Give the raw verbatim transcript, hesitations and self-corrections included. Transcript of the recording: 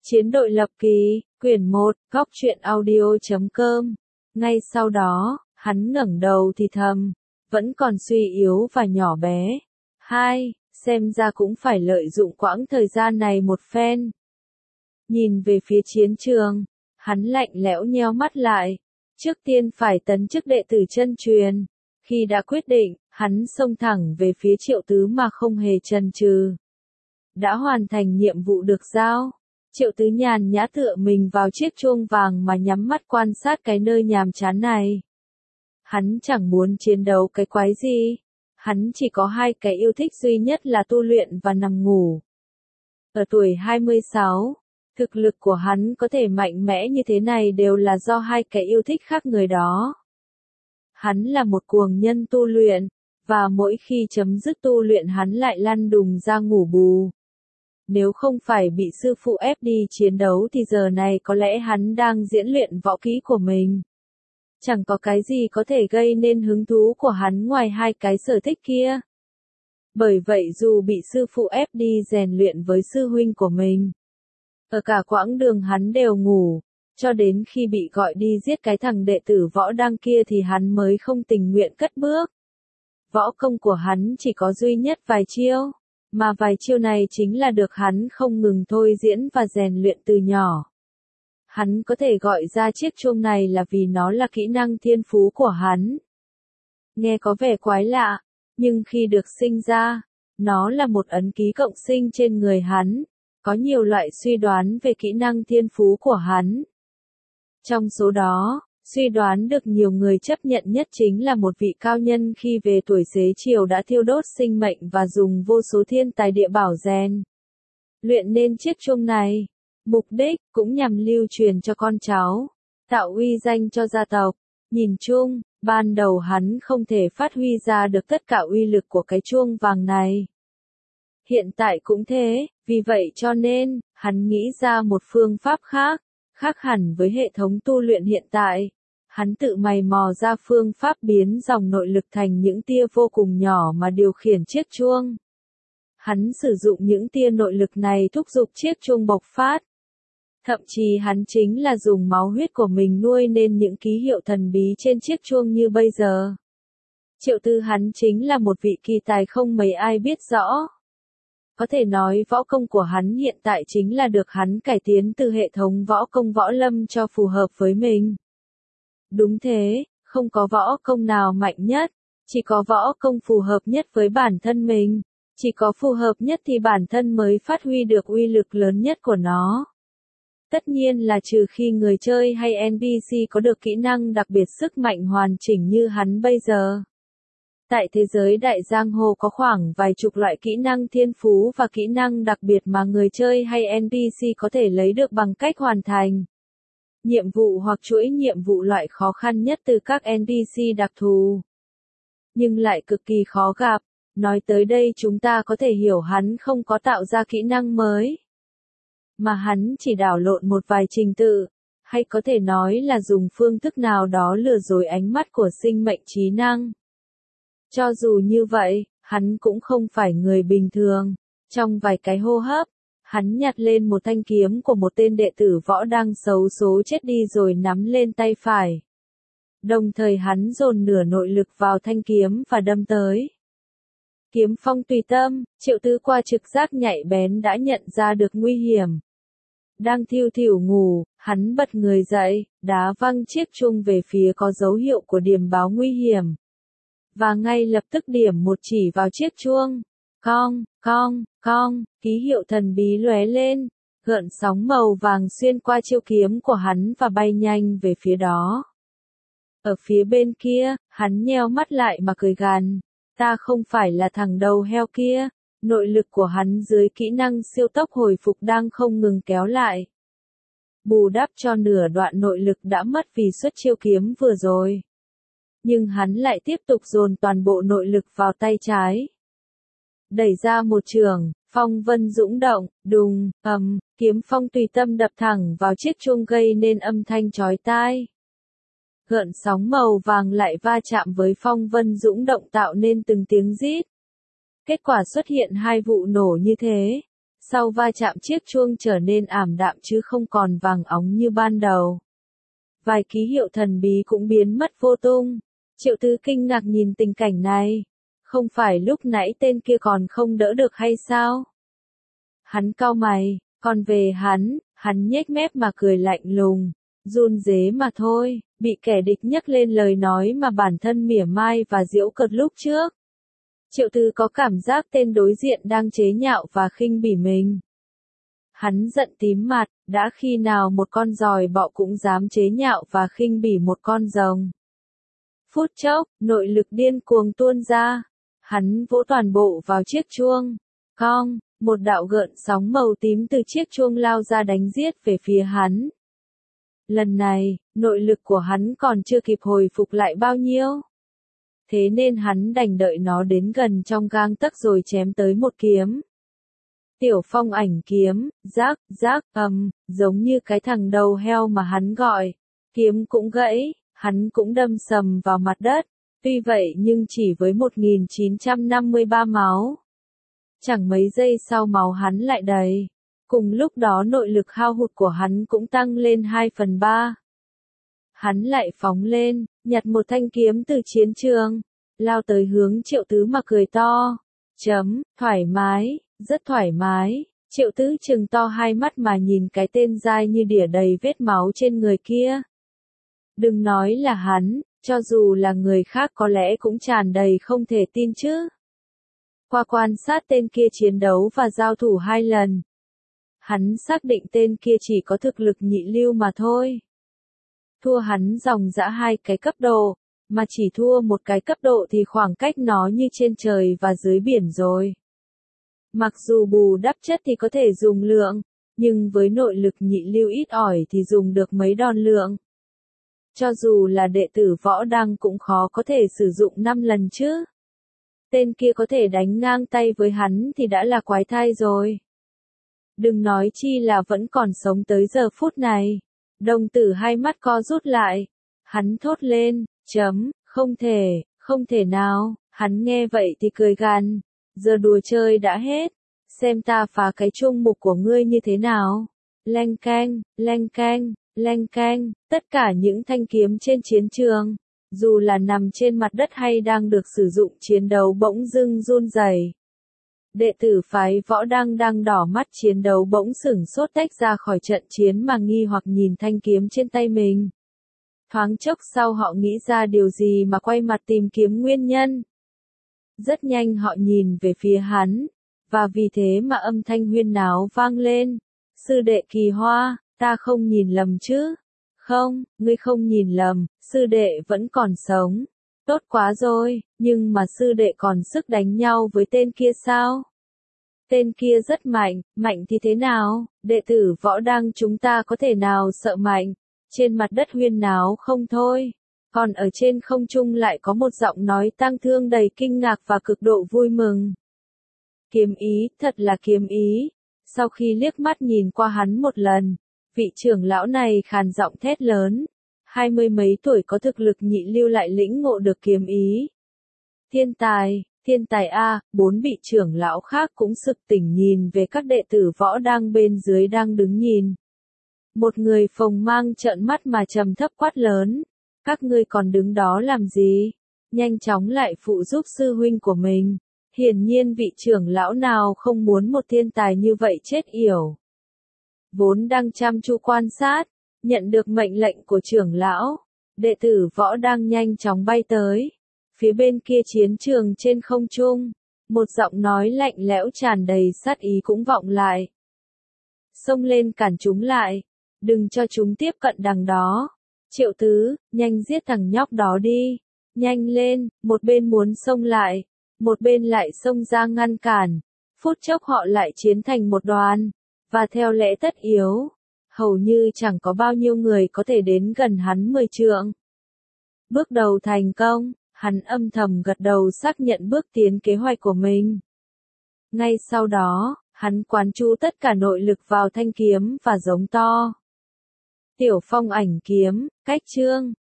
Chiến đội lập kỳ, quyển một, góc truyện audio chấm com. Ngay sau đó, hắn ngẩng đầu thì thầm, vẫn còn suy yếu và nhỏ bé. Hai, xem ra cũng phải lợi dụng quãng thời gian này một phen. Nhìn về phía chiến trường, hắn lạnh lẽo nheo mắt lại. Trước tiên phải tấn chức đệ tử chân truyền. Khi đã quyết định, hắn xông thẳng về phía Triệu Tứ mà không hề chần chừ. Đã hoàn thành nhiệm vụ được giao. Triệu Tứ nhàn nhã tựa mình vào chiếc chuông vàng mà nhắm mắt quan sát cái nơi nhàm chán này. Hắn chẳng muốn chiến đấu cái quái gì. Hắn chỉ có hai cái yêu thích duy nhất là tu luyện và nằm ngủ. Ở tuổi hai mươi sáu, thực lực của hắn có thể mạnh mẽ như thế này đều là do hai cái yêu thích khác người đó. Hắn là một cuồng nhân tu luyện, và mỗi khi chấm dứt tu luyện hắn lại lăn đùng ra ngủ bù. Nếu không phải bị sư phụ ép đi chiến đấu thì giờ này có lẽ hắn đang diễn luyện võ kỹ của mình. Chẳng có cái gì có thể gây nên hứng thú của hắn ngoài hai cái sở thích kia. Bởi vậy dù bị sư phụ ép đi rèn luyện với sư huynh của mình, ở cả quãng đường hắn đều ngủ, cho đến khi bị gọi đi giết cái thằng đệ tử võ đăng kia thì hắn mới không tình nguyện cất bước. Võ công của hắn chỉ có duy nhất vài chiêu, mà vài chiêu này chính là được hắn không ngừng thôi diễn và rèn luyện từ nhỏ. Hắn có thể gọi ra chiếc chuông này là vì nó là kỹ năng thiên phú của hắn. Nghe có vẻ quái lạ, nhưng khi được sinh ra, nó là một ấn ký cộng sinh trên người hắn. Có nhiều loại suy đoán về kỹ năng thiên phú của hắn. Trong số đó, suy đoán được nhiều người chấp nhận nhất chính là một vị cao nhân khi về tuổi xế chiều đã thiêu đốt sinh mệnh và dùng vô số thiên tài địa bảo rèn luyện nên chiếc chuông này. Mục đích cũng nhằm lưu truyền cho con cháu, tạo uy danh cho gia tộc. Nhìn chung, ban đầu hắn không thể phát huy ra được tất cả uy lực của cái chuông vàng này. Hiện tại cũng thế, vì vậy cho nên, hắn nghĩ ra một phương pháp khác, khác hẳn với hệ thống tu luyện hiện tại. Hắn tự mày mò ra phương pháp biến dòng nội lực thành những tia vô cùng nhỏ mà điều khiển chiếc chuông. Hắn sử dụng những tia nội lực này thúc giục chiếc chuông bộc phát. Thậm chí hắn chính là dùng máu huyết của mình nuôi nên những ký hiệu thần bí trên chiếc chuông như bây giờ. Triệu Tư hắn chính là một vị kỳ tài không mấy ai biết rõ. Có thể nói võ công của hắn hiện tại chính là được hắn cải tiến từ hệ thống võ công võ lâm cho phù hợp với mình. Đúng thế, không có võ công nào mạnh nhất, chỉ có võ công phù hợp nhất với bản thân mình. Chỉ có phù hợp nhất thì bản thân mới phát huy được uy lực lớn nhất của nó. Tất nhiên là trừ khi người chơi hay en pê xê có được kỹ năng đặc biệt sức mạnh hoàn chỉnh như hắn bây giờ. Tại thế giới đại giang hồ có khoảng vài chục loại kỹ năng thiên phú và kỹ năng đặc biệt mà người chơi hay en pê xê có thể lấy được bằng cách hoàn thành nhiệm vụ hoặc chuỗi nhiệm vụ loại khó khăn nhất từ các en pê xê đặc thù. Nhưng lại cực kỳ khó gặp. Nói tới đây chúng ta có thể hiểu hắn không có tạo ra kỹ năng mới, mà hắn chỉ đảo lộn một vài trình tự, hay có thể nói là dùng phương thức nào đó lừa dối ánh mắt của sinh mệnh trí năng. Cho dù như vậy, hắn cũng không phải người bình thường. Trong vài cái hô hấp, hắn nhặt lên một thanh kiếm của một tên đệ tử võ đang xấu số chết đi rồi nắm lên tay phải. Đồng thời hắn dồn nửa nội lực vào thanh kiếm và đâm tới. Kiếm phong tùy tâm, Triệu Tư qua trực giác nhạy bén đã nhận ra được nguy hiểm. Đang thiêu thiểu ngủ, hắn bật người dậy, đá văng chiếc chuông về phía có dấu hiệu của điểm báo nguy hiểm. Và ngay lập tức điểm một chỉ vào chiếc chuông. Cong, cong, cong, ký hiệu thần bí lóe lên, gợn sóng màu vàng xuyên qua chiêu kiếm của hắn và bay nhanh về phía đó. Ở phía bên kia, hắn nheo mắt lại mà cười gằn. Ta không phải là thằng đầu heo kia. Nội lực của hắn dưới kỹ năng siêu tốc hồi phục đang không ngừng kéo lại, bù đắp cho nửa đoạn nội lực đã mất vì xuất chiêu kiếm vừa rồi. Nhưng hắn lại tiếp tục dồn toàn bộ nội lực vào tay trái. Đẩy ra một trường, phong vân dũng động, đùng, ầm, kiếm phong tùy tâm đập thẳng vào chiếc chuông gây nên âm thanh chói tai. Gợn sóng màu vàng lại va chạm với phong vân dũng động tạo nên từng tiếng rít. Kết quả xuất hiện hai vụ nổ như thế. Sau va chạm chiếc chuông trở nên ảm đạm chứ không còn vàng óng như ban đầu. Vài ký hiệu thần bí cũng biến mất vô tung. Triệu Tứ kinh ngạc nhìn tình cảnh này. Không phải lúc nãy tên kia còn không đỡ được hay sao? Hắn cau mày, còn về hắn, hắn nhếch mép mà cười lạnh lùng. Run rế mà thôi, bị kẻ địch nhắc lên lời nói mà bản thân mỉa mai và giễu cợt lúc trước. Triệu Tứ có cảm giác tên đối diện đang chế nhạo và khinh bỉ mình. Hắn giận tím mặt, đã khi nào một con giòi bọ cũng dám chế nhạo và khinh bỉ một con rồng. Phút chốc, nội lực điên cuồng tuôn ra. Hắn vỗ toàn bộ vào chiếc chuông. Cong, một đạo gợn sóng màu tím từ chiếc chuông lao ra đánh giết về phía hắn. Lần này, nội lực của hắn còn chưa kịp hồi phục lại bao nhiêu. Thế nên hắn đành đợi nó đến gần trong gang tấc rồi chém tới một kiếm. Tiểu Phong ảnh kiếm, rác, rác, ầm, giống như cái thằng đầu heo mà hắn gọi. Kiếm cũng gãy, hắn cũng đâm sầm vào mặt đất. Tuy vậy nhưng chỉ với một nghìn chín trăm năm mươi ba máu. Chẳng mấy giây sau máu hắn lại đầy. Cùng lúc đó nội lực hao hụt của hắn cũng tăng lên hai phần ba. Hắn lại phóng lên, nhặt một thanh kiếm từ chiến trường, lao tới hướng Triệu Tứ mà cười to. Chấm, thoải mái, rất thoải mái. Triệu Tứ trừng to hai mắt mà nhìn cái tên dai như đỉa đầy vết máu trên người kia. Đừng nói là hắn, cho dù là người khác có lẽ cũng tràn đầy không thể tin chứ. Qua quan sát tên kia chiến đấu và giao thủ hai lần, hắn xác định tên kia chỉ có thực lực nhị lưu mà thôi. Thua hắn dòng dã hai cái cấp độ, mà chỉ thua một cái cấp độ thì khoảng cách nó như trên trời và dưới biển rồi. Mặc dù bù đắp chất thì có thể dùng lượng, nhưng với nội lực nhị lưu ít ỏi thì dùng được mấy đòn lượng. Cho dù là đệ tử võ đăng cũng khó có thể sử dụng năm lần chứ. Tên kia có thể đánh ngang tay với hắn thì đã là quái thai rồi. Đừng nói chi là vẫn còn sống tới giờ phút này. Đồng tử hai mắt co rút lại. Hắn thốt lên, chấm, không thể, không thể nào. Hắn nghe vậy thì cười gằn. Giờ đùa chơi đã hết. Xem ta phá cái chuông mục của ngươi như thế nào. Leng keng, leng keng, leng keng. Tất cả những thanh kiếm trên chiến trường, dù là nằm trên mặt đất hay đang được sử dụng chiến đấu bỗng dưng run rẩy. Đệ tử phái võ đăng đang đỏ mắt chiến đấu bỗng sửng sốt tách ra khỏi trận chiến mà nghi hoặc nhìn thanh kiếm trên tay mình. Thoáng chốc sau họ nghĩ ra điều gì mà quay mặt tìm kiếm nguyên nhân. Rất nhanh họ nhìn về phía hắn, và vì thế mà âm thanh huyên náo vang lên. Sư đệ Kỳ Hoa, ta không nhìn lầm chứ? Không, ngươi không nhìn lầm, sư đệ vẫn còn sống. Tốt quá rồi, nhưng mà sư đệ còn sức đánh nhau với tên kia sao? Tên kia rất mạnh, mạnh thì thế nào? Đệ tử võ đăng chúng ta có thể nào sợ mạnh? Trên mặt đất huyên náo không thôi. Còn ở trên không trung lại có một giọng nói tang thương đầy kinh ngạc và cực độ vui mừng. Kiếm ý, thật là kiếm ý. Sau khi liếc mắt nhìn qua hắn một lần, vị trưởng lão này khàn giọng thét lớn. Hai mươi mấy tuổi có thực lực nhị lưu lại lĩnh ngộ được kiếm ý. Thiên tài, thiên tài a, bốn vị trưởng lão khác cũng sực tỉnh nhìn về các đệ tử võ đang bên dưới đang đứng nhìn. Một người phồng mang trợn mắt mà trầm thấp quát lớn. Các ngươi còn đứng đó làm gì? Nhanh chóng lại phụ giúp sư huynh của mình. Hiển nhiên vị trưởng lão nào không muốn một thiên tài như vậy chết yểu. Vốn đang chăm chú quan sát, nhận được mệnh lệnh của trưởng lão, đệ tử võ đang nhanh chóng bay tới. Phía bên kia chiến trường trên không trung, một giọng nói lạnh lẽo tràn đầy sát ý cũng vọng lại. Xông lên cản chúng lại, đừng cho chúng tiếp cận đằng đó. Triệu Tứ, nhanh giết thằng nhóc đó đi. Nhanh lên, một bên muốn xông lại, một bên lại xông ra ngăn cản. Phút chốc họ lại chiến thành một đoàn, và theo lẽ tất yếu, hầu như chẳng có bao nhiêu người có thể đến gần hắn mười trượng. Bước đầu thành công, hắn âm thầm gật đầu xác nhận bước tiến kế hoạch của mình. Ngay sau đó, hắn quán chú tất cả nội lực vào thanh kiếm và giống to. Tiểu Phong ảnh kiếm, cách chương.